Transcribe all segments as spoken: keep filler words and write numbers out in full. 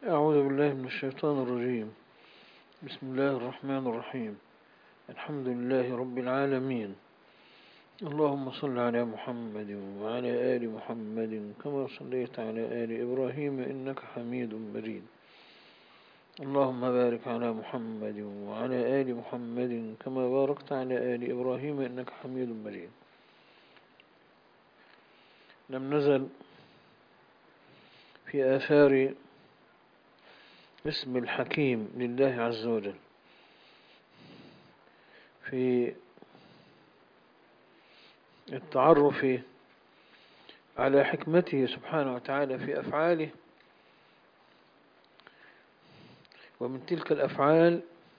أعوذ بالله من الشيطان الرجيم. بسم الله الرحمن الرحيم. الحمد لله رب العالمين. اللهم صل على محمد وعلى آل محمد كما صليت على آل إبراهيم إنك حميد مجيد. اللهم بارك على محمد وعلى آل محمد كما باركت على آل إبراهيم إنك حميد مجيد. لم نزل في آثار اسم الحكيم لله عز وجل في التعرف على حكمته سبحانه وتعالى في أفعاله، ومن تلك الأفعال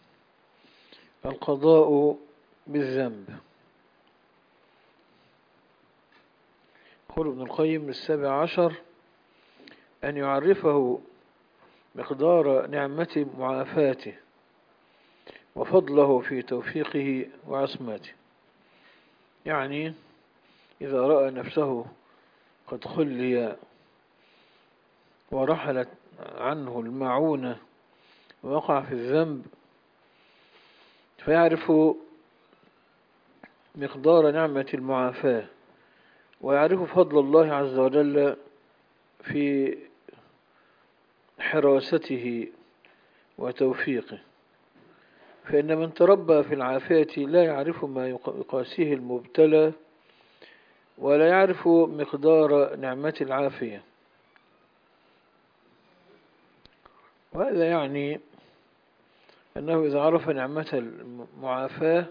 القضاء بالذنب. يقول ابن القيم السابع عشر أن يعرفه مقدار نعمة معافاته وفضله في توفيقه وعصمته. يعني إذا رأى نفسه قد خلي ورحلت عنه المعونة ووقع في الذنب، فيعرف مقدار نعمة المعافاة ويعرف فضل الله عز وجل في حراسته وتوفيقه. فإن من تربى في العافية لا يعرف ما يقاسيه المبتلى ولا يعرف مقدار نعمة العافية. وهذا يعني أنه إذا عرف نعمة المعافاة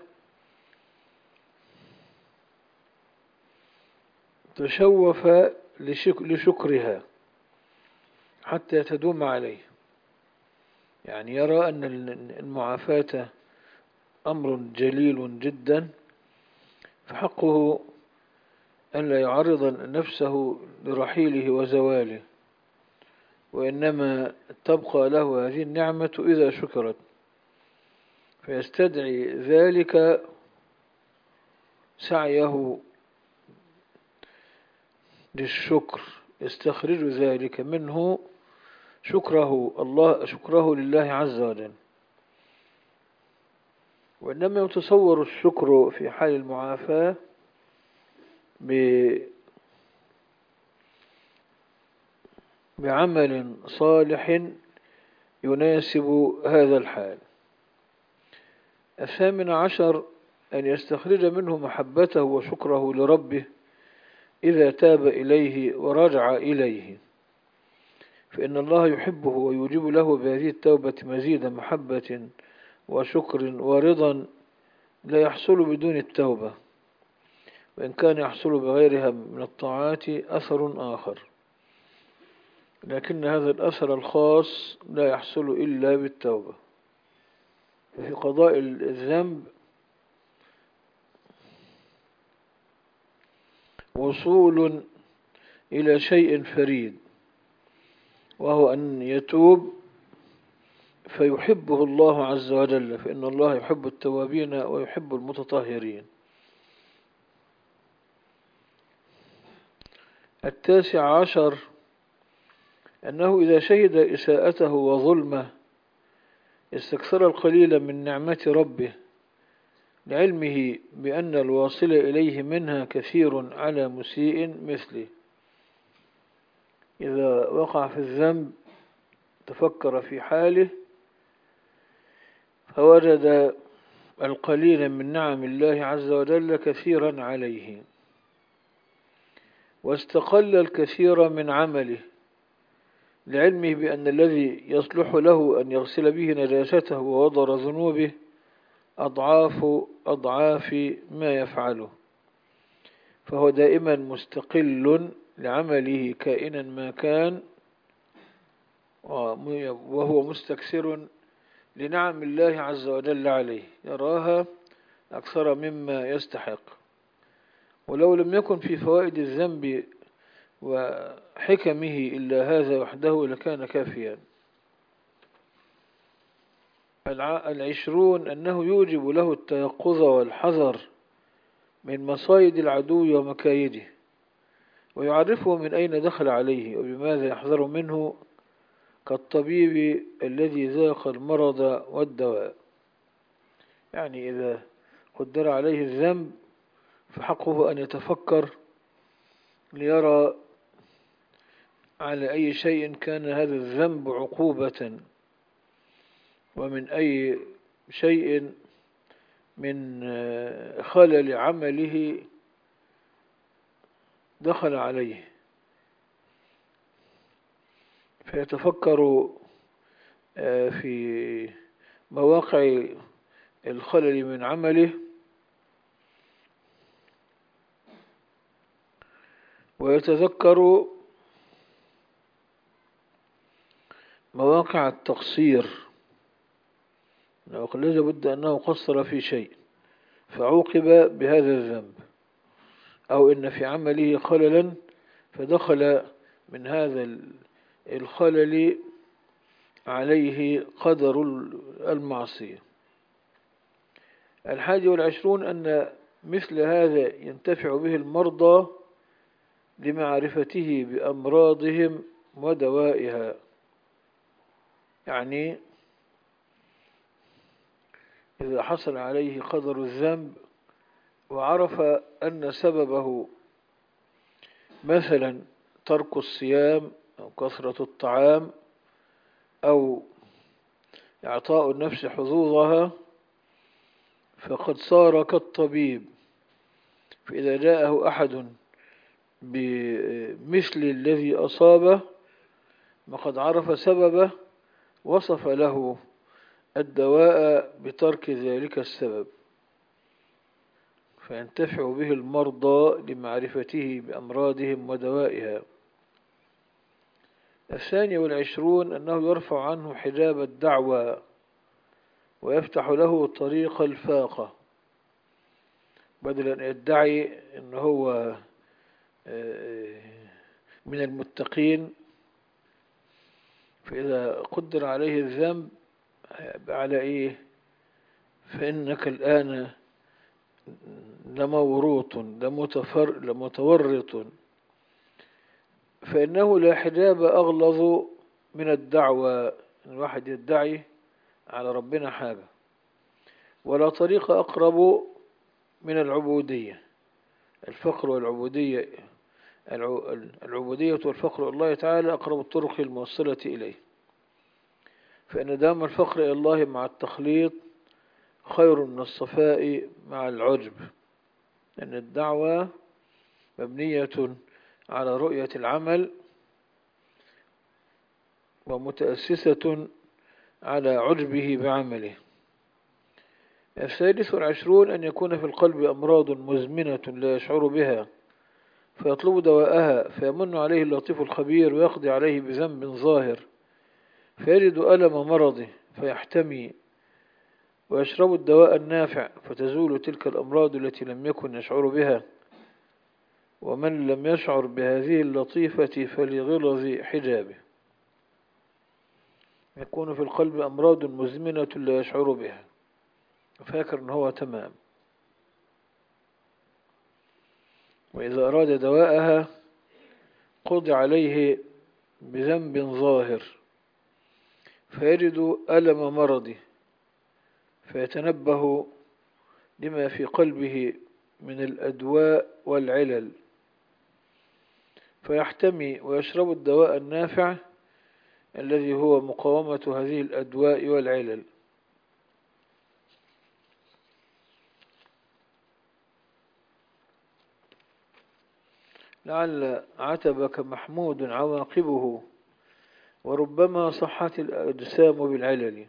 تشوف لشكرها حتى تدوم عليه. يعني يرى أن المعافاة أمر جليل جدا، فحقه أن لا يعرض نفسه لرحيله وزواله، وإنما تبقى له هذه النعمة إذا شكرت، فيستدعي ذلك سعيه للشكر، يستخرج ذلك منه شكره الله شكره لله عز وجل. وإنما يتصور الشكر في حال المعافاة بعمل صالح يناسب هذا الحال. الثامن عشر أن يستخرج منه محبته وشكره لربه إذا تاب إليه ورجع إليه، فإن الله يحبه ويوجب له بهذه التوبة مزيد محبة وشكر ورضا لا يحصل بدون التوبة، وإن كان يحصل بغيرها من الطاعات أثر آخر، لكن هذا الأثر الخاص لا يحصل إلا بالتوبة. ففي قضاء الذنب وصول إلى شيء فريد، وهو أن يتوب فيحبه الله عز وجل، فإن الله يحب التوابين ويحب المتطهرين. التاسع عشر أنه إذا شهد إساءته وظلمه استكثر القليل من نعمة ربه، لعلمه بأن الواصل إليه منها كثير على مسيء مثله. إذا وقع في الذنب تفكر في حاله فوجد القليل من نعم الله عز وجل كثيرا عليه، واستقل الكثير من عمله، لعلمه بأن الذي يصلح له أن يغسل به نجاسته ووضر ذنوبه أضعاف أضعاف ما يفعله، فهو دائما مستقل لعمله كائنا ما كان، وهو مستكثر لنعم الله عز وجل عليه، يراها أكثر مما يستحق. ولو لم يكن في فوائد الذنب وحكمه إلا هذا وحده لكان كافيا. العشرون أنه يوجب له التيقظ والحذر من مصايد العدو ومكايده، ويعرفه من أين دخل عليه وبماذا يحذر منه كالطبيب الذي ذاق المرض والدواء. يعني إذا قدر عليه الذنب فحقه أن يتفكر ليرى على أي شيء كان هذا الذنب عقوبة، ومن أي شيء من خلل عمله دخل عليه، فيتفكر في مواقع الخلل من عمله، ويتذكر مواقع التقصير، لذا بد أنه قصر في شيء فعوقب بهذا الذنب، أو إن في عمله خللا فدخل من هذا الخلل عليه قدر المعصية. الحادي والعشرون أن مثل هذا ينتفع به المرضى لمعرفته بأمراضهم ودوائها. يعني إذا حصل عليه قدر الذنب وعرف أن سببه مثلا ترك الصيام أو كثرة الطعام أو إعطاء النفس حظوظها، فقد صار كالطبيب، فإذا جاءه أحد بمثل الذي أصابه وقد عرف سببه وصف له الدواء بترك ذلك السبب، فينتفع به المرضى لمعرفته بأمراضهم ودوائها. الثاني والعشرون أنه يرفع عنه حجاب الدعوى ويفتح له طريق الفاقة، بدل أن يدعي أنه هو من المتقين، فإذا قدر عليه الذنب على إيه؟ فإنك الآن لموروط لمتفر لمتورط، فإنه لا حجاب أغلظ من الدعوة، الواحد يدعي على ربنا حاجة، ولا طريق أقرب من العبودية. الفقر والعبودية، العبودية والفقر الله تعالى أقرب الطرق الموصلة إليه، فإن دام الفقر إلى الله مع التخليط خير من الصفاء مع العجب، لأن الدعوة مبنية على رؤية العمل ومتأسسة على عجبه بعمله. الثالث والعشرون أن يكون في القلب أمراض مزمنة لا يشعر بها فيطلب دواءها، فيمن عليه اللطيف الخبير ويقضي عليه بذنب ظاهر، فيجد ألم مرضه فيحتمي ويشرب الدواء النافع فتزول تلك الأمراض التي لم يكن يشعر بها. ومن لم يشعر بهذه اللطيفة فلغلظ حجابه. يكون في القلب أمراض مزمنة لا يشعر بها، فاكر أنه هو تمام، وإذا أراد دواءها قضي عليه بذنب ظاهر فيجد ألم مرضه فيتنبه لما في قلبه من الأدواء والعلل فيحتمي ويشرب الدواء النافع الذي هو مقاومة هذه الأدواء والعلل. لعل عتبك محمود عواقبه وربما صحت الأجسام بالعلل.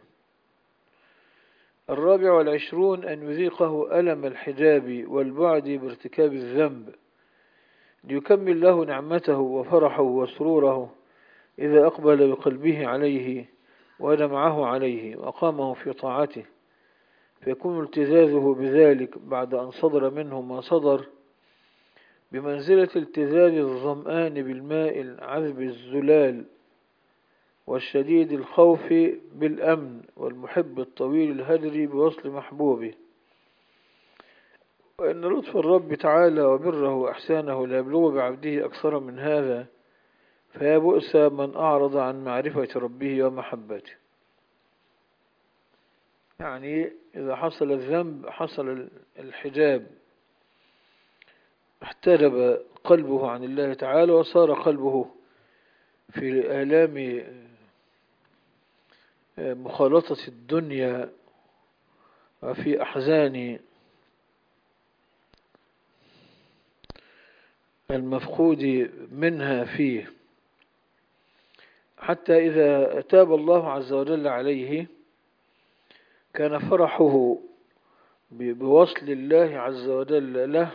الرابع والعشرون أن يذيقه ألم الحجاب والبعد بارتكاب الذنب ليكمل له نعمته وفرحه وسروره إذا أقبل بقلبه عليه ودمعه عليه وأقامه في طاعته، فيكون التزازه بذلك بعد أن صدر منه ما صدر بمنزلة التزاز الظمآن بالماء العذب الزلال والشديد الخوف بالأمن والمحب الطويل الهجر بوصل محبوبه. وإن لطف الرب تعالى وبره وإحسانه لا يبلغ بعبده أكثر من هذا، فيا بؤس من أعرض عن معرفة ربه ومحبته. يعني إذا حصل الذنب حصل الحجاب، احتجب قلبه عن الله تعالى وصار قلبه في آلام مخالطة الدنيا وفي أحزان المفقود منها فيه، حتى إذا تاب الله عز وجل عليه كان فرحه بوصل الله عز وجل له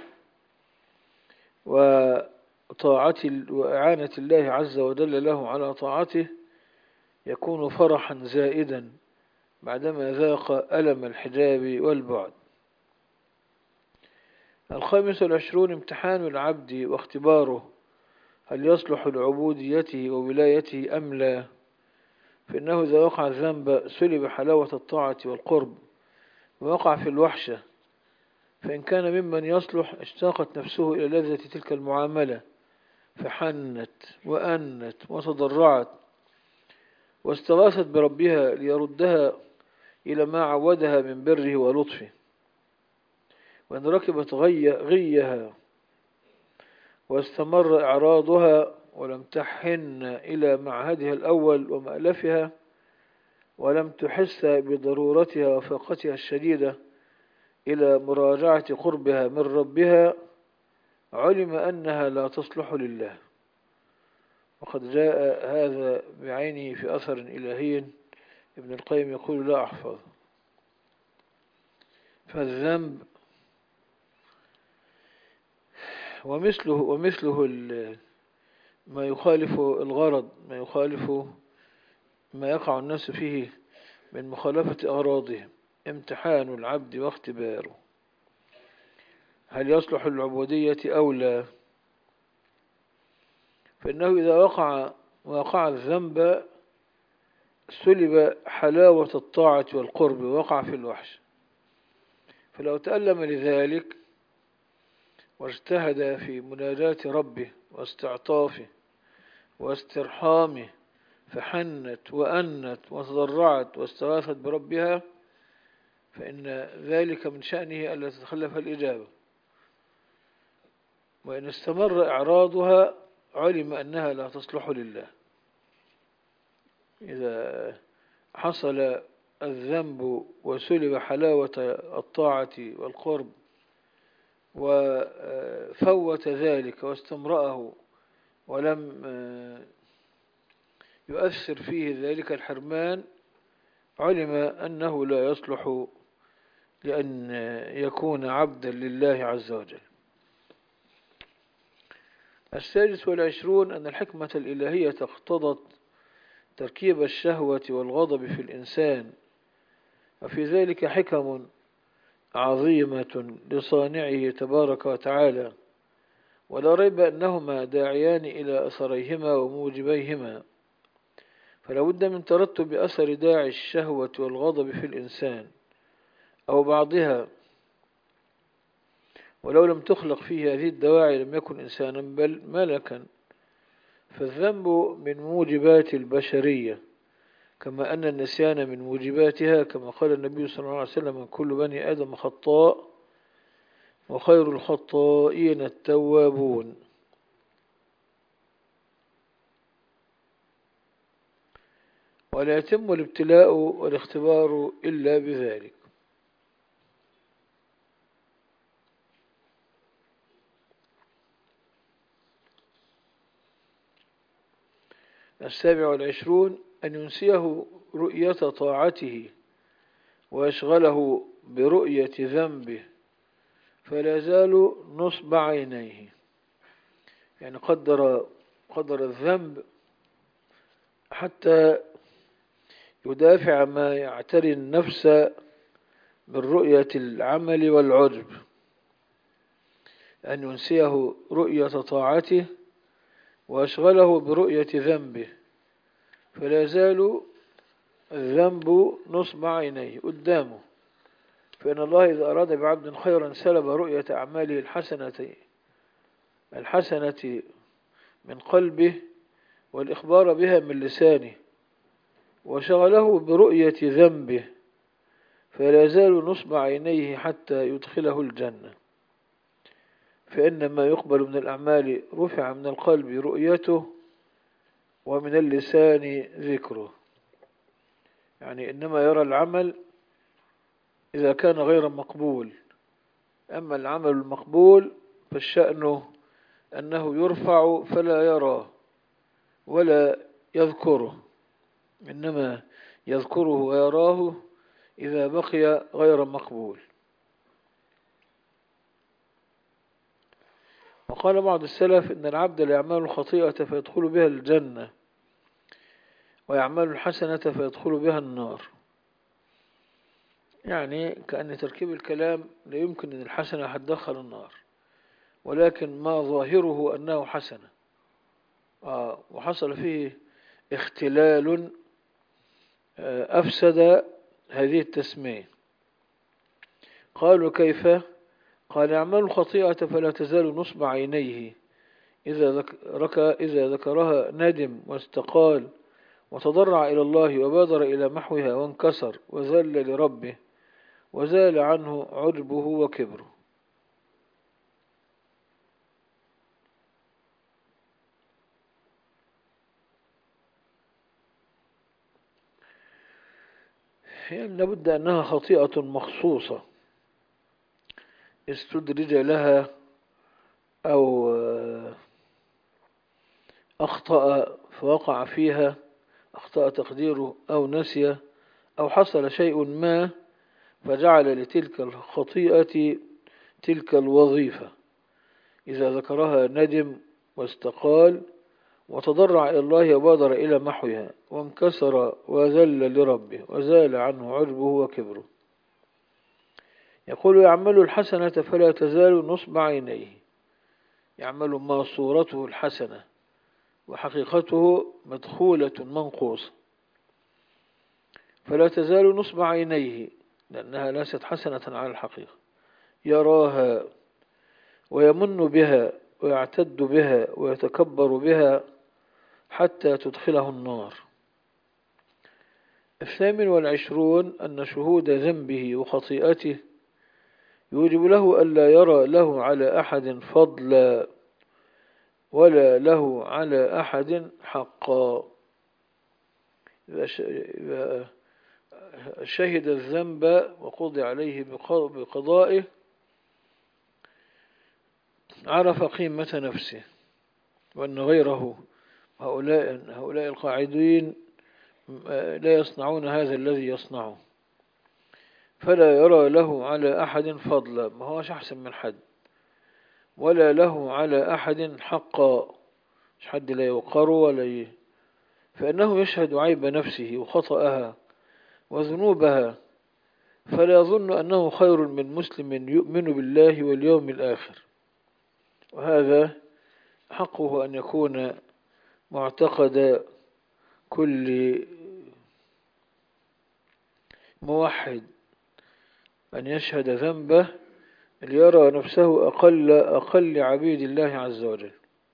وطاعة وإعانة الله عز وجل له على طاعته يكون فرحا زائدا بعدما ذاق ألم الحجاب والبعد. الخامس والعشرون امتحان العبد واختباره، هل يصلح لعبوديته وولايته أم لا؟ فإنه إذا وقع الذنب سلب حلاوة الطاعة والقرب ووقع في الوحشة، فإن كان ممن يصلح اشتاقت نفسه إلى لذة تلك المعاملة فحنت وأنت وتضرعت واستغاثت بربها ليردها إلى ما عودها من بره ولطفه. وإن ركبت غي غيها واستمر إعراضها ولم تحن إلى معهدها الأول ومألفها ولم تحس بضرورتها وفاقتها الشديدة إلى مراجعة قربها من ربها، علم أنها لا تصلح لله. وقد جاء هذا بعينه في أثر إلهي ابن القيم يقول لا أحفظ. فالذنب ومثله ومثله ما يخالف الغرض، ما يخالف ما يقع الناس فيه من مخالفة أغراضهم، امتحان العبد واختباره، هل يصلح العبودية أو لا؟ فإنه إذا وقع وقع الذنب سلب حلاوة الطاعة والقرب ووقع في الوحش، فلو تألم لذلك واجتهد في مناجاة ربه واستعطافه واسترحامه فحنت وأنت وتضرعت واستغاثت بربها، فإن ذلك من شأنه ألا تتخلف الإجابة. وإن استمر إعراضها علم أنها لا تصلح لله. إذا حصل الذنب وسلب حلاوة الطاعة والقرب وفوت ذلك واستمرأه ولم يؤثر فيه ذلك الحرمان، علم أنه لا يصلح لأن يكون عبدا لله عز وجل. السادس والعشرون أن الحكمة الإلهية اقتضت تركيب الشهوة والغضب في الإنسان، وفي ذلك حكم عظيمة لصانعه تبارك وتعالى، ولا ريب أنهما داعيان إلى أثريهما وموجبيهما، فلا بد من ترتب أثر داعي الشهوة والغضب في الإنسان أو بعضها، ولو لم تخلق فيه هذه الدواعي لم يكن إنسانا بل ملكا. فالذنب من موجبات البشرية كما أن النسيان من موجباتها، كما قال النبي صلى الله عليه وسلم كل بني آدم خطاء وخير الخطائين التوابون. ولا يتم الابتلاء والاختبار إلا بذلك. السابع والعشرون أن ينسيه رؤية طاعته ويشغله برؤية ذنبه فلا يزال نصب عينيه. يعني قدر قدر الذنب حتى يدافع ما يعتري النفس من رؤية العمل والعجب، أن ينسيه رؤية طاعته وأشغله برؤية ذنبه فلا يزال الذنب نصب عينيه قدامه. فإن الله إذا أراد بعبد خيرا سلب رؤية أعماله الحسنة الحسنة من قلبه والإخبار بها من لسانه، وشغله برؤية ذنبه، فلا يزال نصب عينيه حتى يدخله الجنة. فإن ما يقبل من الأعمال رفع من القلب رؤيته، ومن اللسان ذكره. يعني إنما يرى العمل إذا كان غير مقبول، أما العمل المقبول فالشأن أنه يرفع فلا يراه ولا يذكره، إنما يذكره ويراه إذا بقي غير مقبول. وقال بعض السلف إن العبد ليعمل الخطيئة فيدخل بها الجنة، ويعمل الحسنة فيدخل بها النار. يعني كأن تركيب الكلام لا يمكن أن الحسنة هتدخل النار، ولكن ما ظاهره أنه حسنة، آه وحصل فيه اختلال آه أفسد هذه التسمية. قالوا كيف؟ قال يعمل الخطيئة فلا تزال نصب عينيه، إذا, ذكرك إذا ذكرها ندم واستقال وتضرع إلى الله وبادر إلى محوها وانكسر وذل لربه، وزال عنه عجبه وكبره. يعني لابد أنها خطيئة مخصوصة استدرج لها، أو أخطأ فوقع فيها، أخطأ تقديره أو نسي، أو حصل شيء ما فجعل لتلك الخطيئة تلك الوظيفة. إذا ذكرها ندم واستقال وتضرع إلى الله وبادر إلى محوها وانكسر وذل لربه وزال عنه عجبه وكبره. يقول يعمل الحسنة فلا تزال نصب عينيه، يعمل ما صورته الحسنة وحقيقته مدخولة منقوصة، فلا تزال نصب عينيه لأنها ليست حسنة على الحقيقة، يراها ويمن بها ويعتد بها ويتكبر بها حتى تدخله النار. الثامن والعشرون أن شهود ذنبه وخطيئته يوجب له ألا يرى له على أحد فضلا ولا له على أحد حقا. إذا شهد الذنب وقضي عليه بقضائه عرف قيمة نفسه، وأن غيره هؤلاء, هؤلاء القاعدين لا يصنعون هذا الذي يصنعه، فلا يرى له على أحد فضلا، ما هوش أحسن من حد، ولا له على أحد حقا، مش حد لا يوقر ولا ي... فإنه يشهد عيب نفسه وخطأها وذنوبها، فلا يظن أنه خير من مسلم يؤمن بالله واليوم الآخر. وهذا حقه أن يكون معتقد كل موحد، أن يشهد ذنبه ليرى نفسه أقل, أقل عبيد الله عز وجل.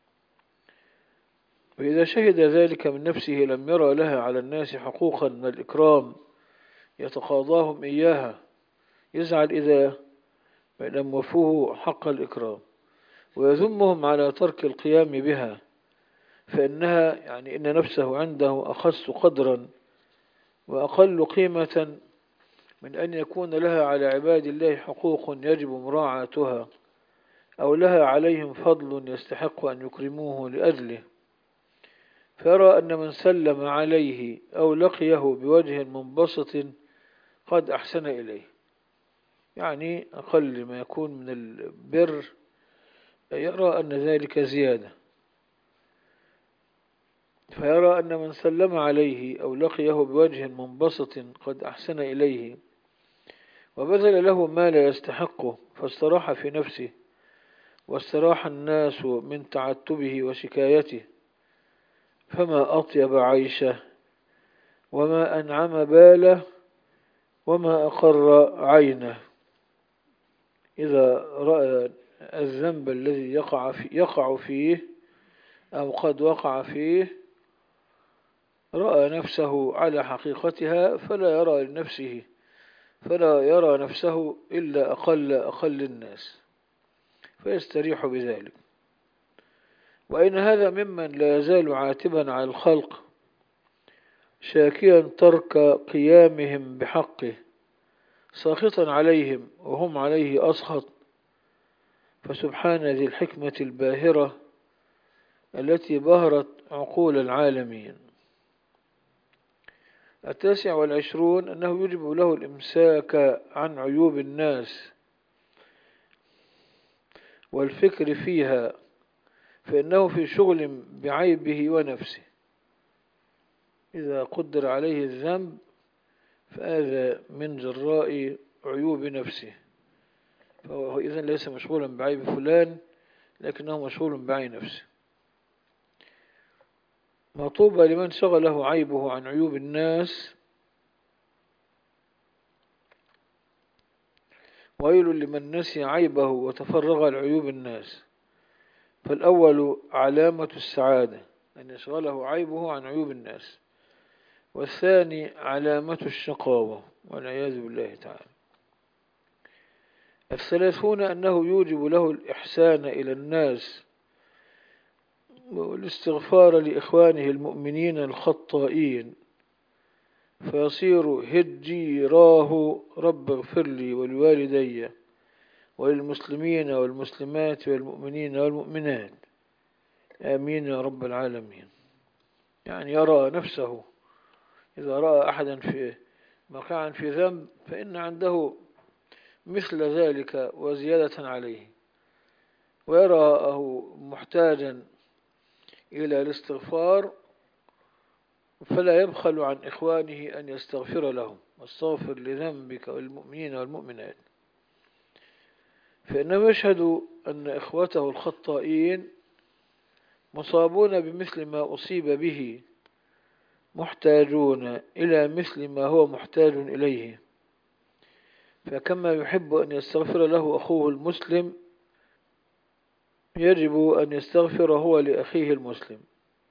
وإذا شهد ذلك من نفسه لم يرى لها على الناس حقوقا من الإكرام يتقاضاهم إياها، يزعل إذا لم وفوه حق الإكرام، ويذمهم على ترك القيام بها، فإنها يعني إن نفسه عنده أخص قدرا وأقل قيمة من أن يكون لها على عباد الله حقوق يجب مراعاتها، أو لها عليهم فضل يستحق أن يكرموه لأجله، فيرى أن من سلم عليه أو لقيه بوجه منبسط قد أحسن إليه. يعني أقل ما يكون من البر يرى أن ذلك زيادة، فيرى أن من سلم عليه أو لقيه بوجه منبسط قد أحسن إليه وبذل له ما لا يستحقه، فاستراح في نفسه واستراح الناس من تعتبه وشكايته، فما أطيب عيشه وما أنعم باله وما أقر عينه. إذا رأى الذنب الذي يقع, في يقع فيه أو قد وقع فيه رأى نفسه على حقيقتها فلا يرى لنفسه فلا يرى نفسه إلا أقل أقل الناس فيستريح بذلك. وإن هذا ممن لا يزال عاتبا على الخلق شاكيا ترك قيامهم بحقه ساخطا عليهم وهم عليه أسخط، فسبحان ذي الحكمة الباهرة التي بهرت عقول العالمين. التاسع والعشرون أنه يجب له الإمساك عن عيوب الناس والفكر فيها، فإنه في شغل بعيبه ونفسه. إذا قدر عليه الذنب فهذا من جراء عيوب نفسه، فهو إذن ليس مشغولا بعيب فلان لكنه مشغول بعيب نفسه. مطوبى لمن شغله عيبه عن عيوب الناس، ويل لمن نسي عيبه وتفرغ لعيوب الناس. فالأول علامة السعادة أن يشغله عيبه عن عيوب الناس، والثاني علامة الشقاوة والعياذ بالله تعالى. الثلاثون أنه يوجب له الإحسان إلى الناس والاستغفار لإخوانه المؤمنين الخطائين، فيصير هجي راه رب اغفر لي ولوالدي وللمسلمين والمسلمات والمؤمنين والمؤمنات آمين يا رب العالمين. يعني يرى نفسه إذا رأى أحدا في مقعا في ذنب فإن عنده مثل ذلك وزيادة عليه، ويراه محتاجا إلى الاستغفار فلا يبخل عن إخوانه أن يستغفر لهم، واستغفر لذنبك والمؤمنين والمؤمنات، فإنه يشهد أن إخوته الخطائين مصابون بمثل ما أصيب به، محتاجون إلى مثل ما هو محتاج إليه، فكما يحب أن يستغفر له أخوه المسلم يجب أن يستغفر هو لأخيه المسلم.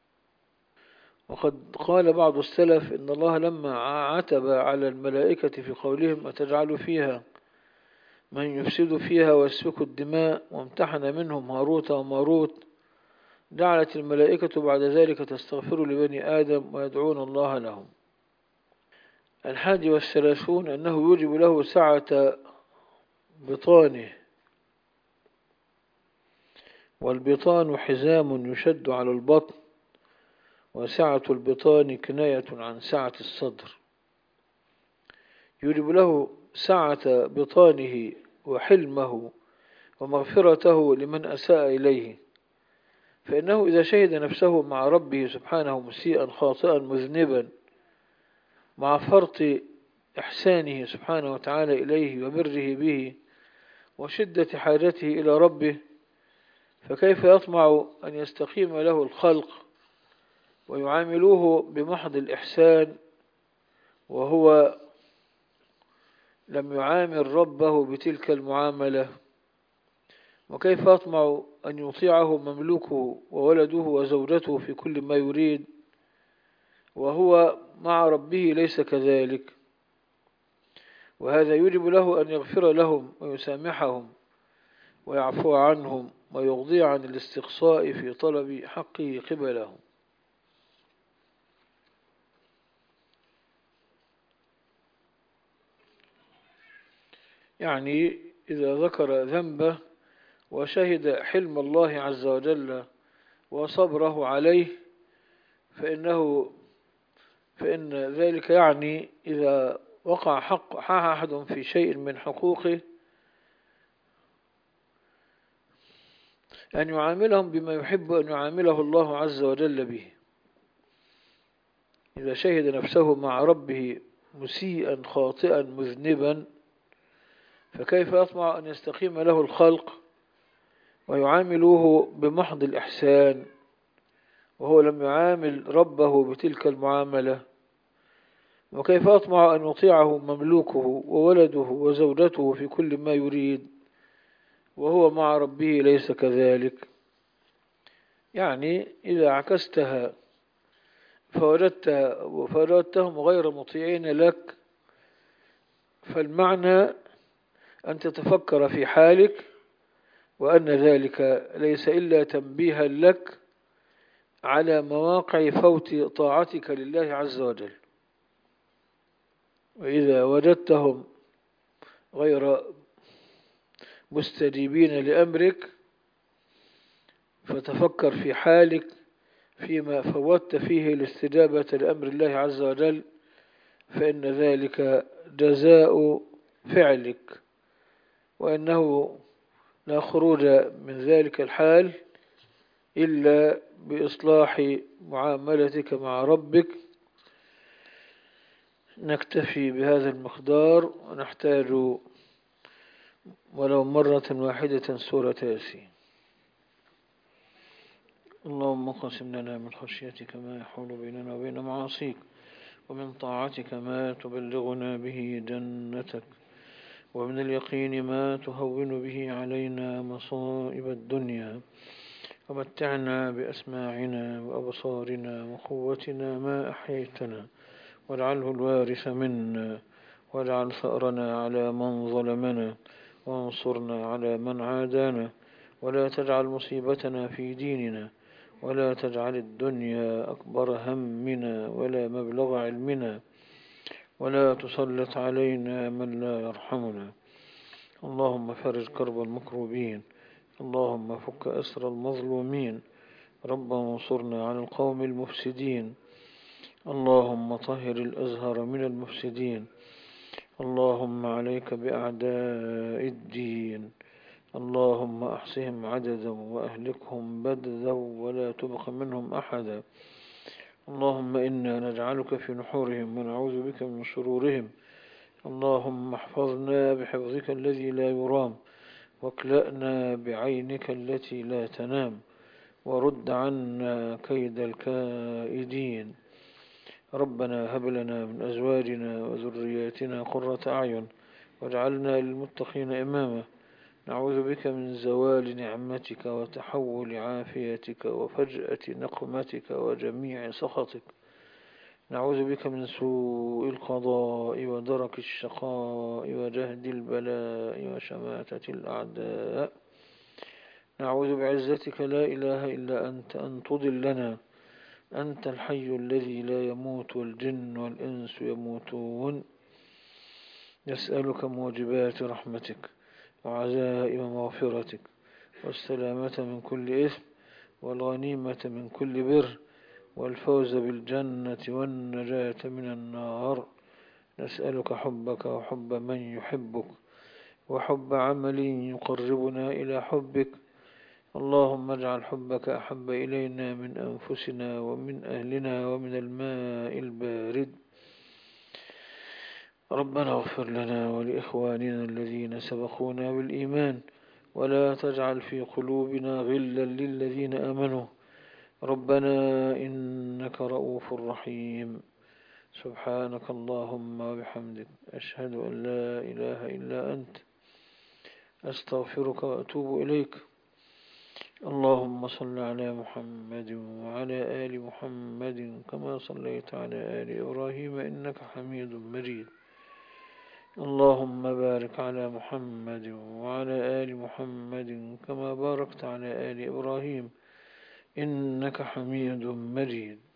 وقد قال بعض السلف إن الله لما عتب على الملائكة في قولهم أتجعل فيها من يفسد فيها ويسفك الدماء وامتحن منهم هاروت وماروت، جعلت الملائكة بعد ذلك تستغفر لبني آدم ويدعون الله لهم. الحادي والثلاثون أنه يوجب له سعة بطانه، والبطان حزام يشد على البطن، وسعة البطان كناية عن سعة الصدر. يوجب له سعة بطانه وحلمه ومغفرته لمن أساء إليه، فإنه إذا شهد نفسه مع ربه سبحانه مسيئا خاطئا مذنبا مع فرط إحسانه سبحانه وتعالى إليه وبره به وشدة حاجته إلى ربه، فكيف يطمع أن يستقيم له الخلق ويعاملوه بمحض الإحسان وهو لم يعامل ربه بتلك المعاملة؟ وكيف يطمع أن يطيعه مملوكه وولده وزوجته في كل ما يريد وهو مع ربه ليس كذلك؟ وهذا يجب له أن يغفر لهم ويسامحهم ويعفو عنهم ويغضي عن الاستقصاء في طلب حقه قبلهم. يعني إذا ذكر ذنبه وشهد حلم الله عز وجل وصبره عليه فإنه فإن ذلك يعني إذا وقع حق أحد في شيء من حقوقه أن يعاملهم بما يحب أن يعامله الله عز وجل به. إذا شهد نفسه مع ربه مسيئا خاطئا مذنبا فكيف يطمع أن يستقيم له الخلق ويعاملوه بمحض الإحسان وهو لم يعامل ربه بتلك المعاملة؟ وكيف يطمع أن يطيعه مملوكه وولده وزوجته في كل ما يريد وهو مع ربه ليس كذلك؟ يعني إذا عكستها فوجدت فوجدتهم غير مطيعين لك، فالمعنى أن تتفكر في حالك، وأن ذلك ليس إلا تنبيها لك على مواقع فوت طاعتك لله عز وجل. وإذا وجدتهم غير مستجيبين لأمرك فتفكر في حالك فيما فوتت فيه الاستجابة لأمر الله عز وجل، فإن ذلك جزاء فعلك، وأنه لا خروج من ذلك الحال إلا بإصلاح معاملتك مع ربك. نكتفي بهذا المقدار، ونحتاج ولو مرة واحدة سورة ياسين. اللهم اقسم لنا من خشيتك ما يحول بيننا وبين معاصيك، ومن طاعتك ما تبلغنا به جنتك، ومن اليقين ما تهون به علينا مصائب الدنيا، ومتعنا بأسماعنا وأبصارنا وقوتنا ما أحييتنا، واجعله الوارث منا، واجعل ثأرنا على من ظلمنا، وانصرنا على من عادانا، ولا تجعل مصيبتنا في ديننا، ولا تجعل الدنيا أكبر همنا ولا مبلغ علمنا، ولا تسلط علينا من لا يرحمنا. اللهم فرج كرب المكروبين، اللهم فك أسر المظلومين، ربنا انصرنا على القوم المفسدين. اللهم طهر الأزهر من المفسدين. اللهم عليك بأعداء الدين، اللهم أحصهم عددا وأهلكهم بددا ولا تبق منهم أحدا. اللهم إنا نجعلك في نحورهم ونعوذ بك من شرورهم. اللهم احفظنا بحفظك الذي لا يرام، واكلأنا بعينك التي لا تنام، ورد عنا كيد الكائدين. ربنا هب لنا من أزواجنا وذرياتنا قرة أعين واجعلنا للمتقين إماما. نعوذ بك من زوال نعمتك وتحول عافيتك وفجأة نقمتك وجميع سخطك. نعوذ بك من سوء القضاء ودرك الشقاء وجهد البلاء وشماتة الأعداء. نعوذ بعزتك لا إله إلا أنت أن تضلنا. أنت الحي الذي لا يموت والجن والإنس يموتون. نسألك موجبات رحمتك وعزائم مغفرتك والسلامة من كل إثم والغنيمة من كل بر والفوز بالجنة والنجاة من النار. نسألك حبك وحب من يحبك وحب عمل يقربنا إلى حبك. اللهم اجعل حبك أحب إلينا من أنفسنا ومن أهلنا ومن الماء البارد. ربنا اغفر لنا ولإخواننا الذين سبقونا بالإيمان، ولا تجعل في قلوبنا غلا للذين آمنوا. ربنا إنك رؤوف رحيم. سبحانك اللهم وبحمدك، أشهد أن لا إله إلا أنت، أستغفرك وأتوب إليك. اللهم صل على محمد وعلى آل محمد كما صليت على آل إبراهيم إنك حميد مجيد. اللهم بارك على محمد وعلى آل محمد كما باركت على آل إبراهيم إنك حميد مجيد.